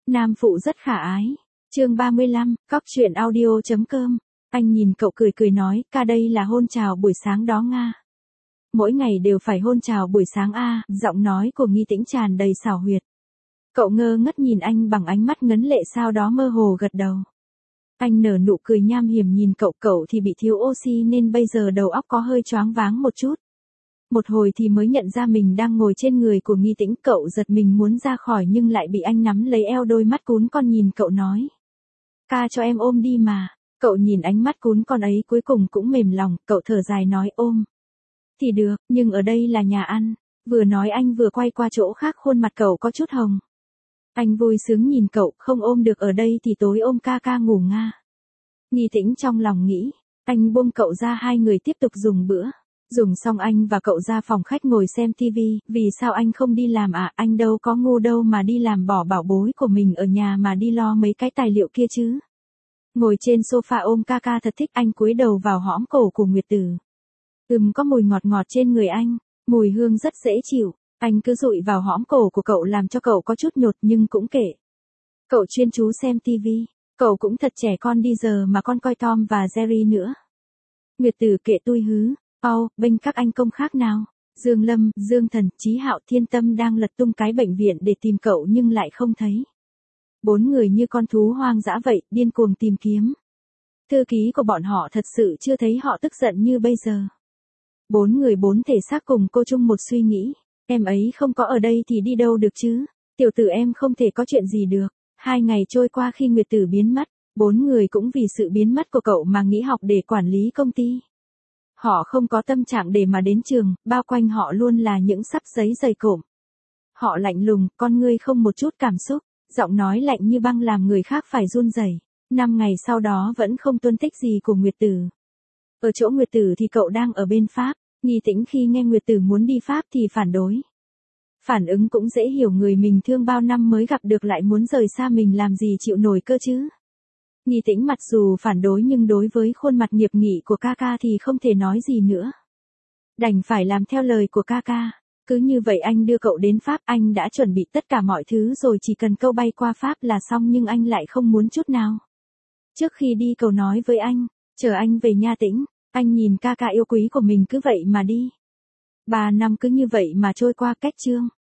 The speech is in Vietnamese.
Nam phụ rất khả ái. Chương 35, cóc truyện audio.com. Anh nhìn cậu cười cười nói, ca đây là hôn chào buổi sáng đó Nga. Mỗi ngày đều phải hôn chào buổi sáng a, giọng nói của Nghi Tĩnh tràn đầy xảo huyệt. Cậu ngơ ngất nhìn anh bằng ánh mắt ngấn lệ sau đó mơ hồ gật đầu. Anh nở nụ cười nham hiểm nhìn cậu thì bị thiếu oxy nên bây giờ đầu óc có hơi choáng váng một chút. Một hồi thì mới nhận ra mình đang ngồi trên người của Nghi Tĩnh, cậu giật mình muốn ra khỏi nhưng lại bị anh nắm lấy eo, đôi mắt cún con nhìn cậu nói. Ca cho em ôm đi mà. Cậu nhìn ánh mắt cún con ấy cuối cùng cũng mềm lòng, cậu thở dài nói ôm. Thì được, nhưng ở đây là nhà ăn. Vừa nói anh vừa quay qua chỗ khác, khuôn mặt cậu có chút hồng. Anh vui sướng nhìn cậu, không ôm được ở đây thì tối ôm ca ca ngủ Nga. Nghi Tĩnh trong lòng nghĩ, anh buông cậu ra, hai người tiếp tục dùng bữa. Dùng xong anh và cậu ra phòng khách ngồi xem tivi, vì sao anh không đi làm à, anh đâu có ngu đâu mà đi làm, bỏ bảo bối của mình ở nhà mà đi lo mấy cái tài liệu kia chứ. Ngồi trên sofa ôm ca ca thật thích, anh cúi đầu vào hõm cổ của Nguyệt Tử. Có mùi ngọt ngọt trên người anh, mùi hương rất dễ chịu, anh cứ dụi vào hõm cổ của cậu làm cho cậu có chút nhột nhưng cũng kệ. Cậu chuyên chú xem tivi, cậu cũng thật trẻ con đi, giờ mà con coi Tom và Jerry nữa. Nguyệt Tử kệ tui hứ. Bênh các anh công khác nào. Dương Lâm, Dương Thần, Chí Hạo, Thiên Tâm đang lật tung cái bệnh viện để tìm cậu nhưng lại không thấy. 4 người như con thú hoang dã vậy, điên cuồng tìm kiếm. Thư ký của bọn họ thật sự chưa thấy họ tức giận như bây giờ. 4 người 4 thể xác cùng cô chung một suy nghĩ. Em ấy không có ở đây thì đi đâu được chứ. Tiểu tử em không thể có chuyện gì được. 2 ngày trôi qua khi Nguyệt Tử biến mất, 4 người cũng vì sự biến mất của cậu mà nghỉ học để quản lý công ty. Họ không có tâm trạng để mà đến trường, bao quanh họ luôn là những sắp giấy dày cộm. Họ lạnh lùng, con ngươi không một chút cảm xúc, giọng nói lạnh như băng làm người khác phải run rẩy. 5 ngày sau đó vẫn không tuân tích gì của Nguyệt Tử. Ở chỗ Nguyệt Tử thì cậu đang ở bên Pháp, Nghi Tĩnh khi nghe Nguyệt Tử muốn đi Pháp thì phản đối. Phản ứng cũng dễ hiểu, người mình thương bao năm mới gặp được lại muốn rời xa mình, làm gì chịu nổi cơ chứ. Nghi Tĩnh mặc dù phản đối nhưng đối với khuôn mặt nghiệp nghị của ca ca thì không thể nói gì nữa. Đành phải làm theo lời của ca ca. Cứ như vậy anh đưa cậu đến Pháp, anh đã chuẩn bị tất cả mọi thứ rồi, chỉ cần câu bay qua Pháp là xong, nhưng anh lại không muốn chút nào. Trước khi đi cậu nói với anh, chờ anh về nha Tĩnh, anh nhìn ca ca yêu quý của mình cứ vậy mà đi. 3 năm cứ như vậy mà trôi qua, cách chương.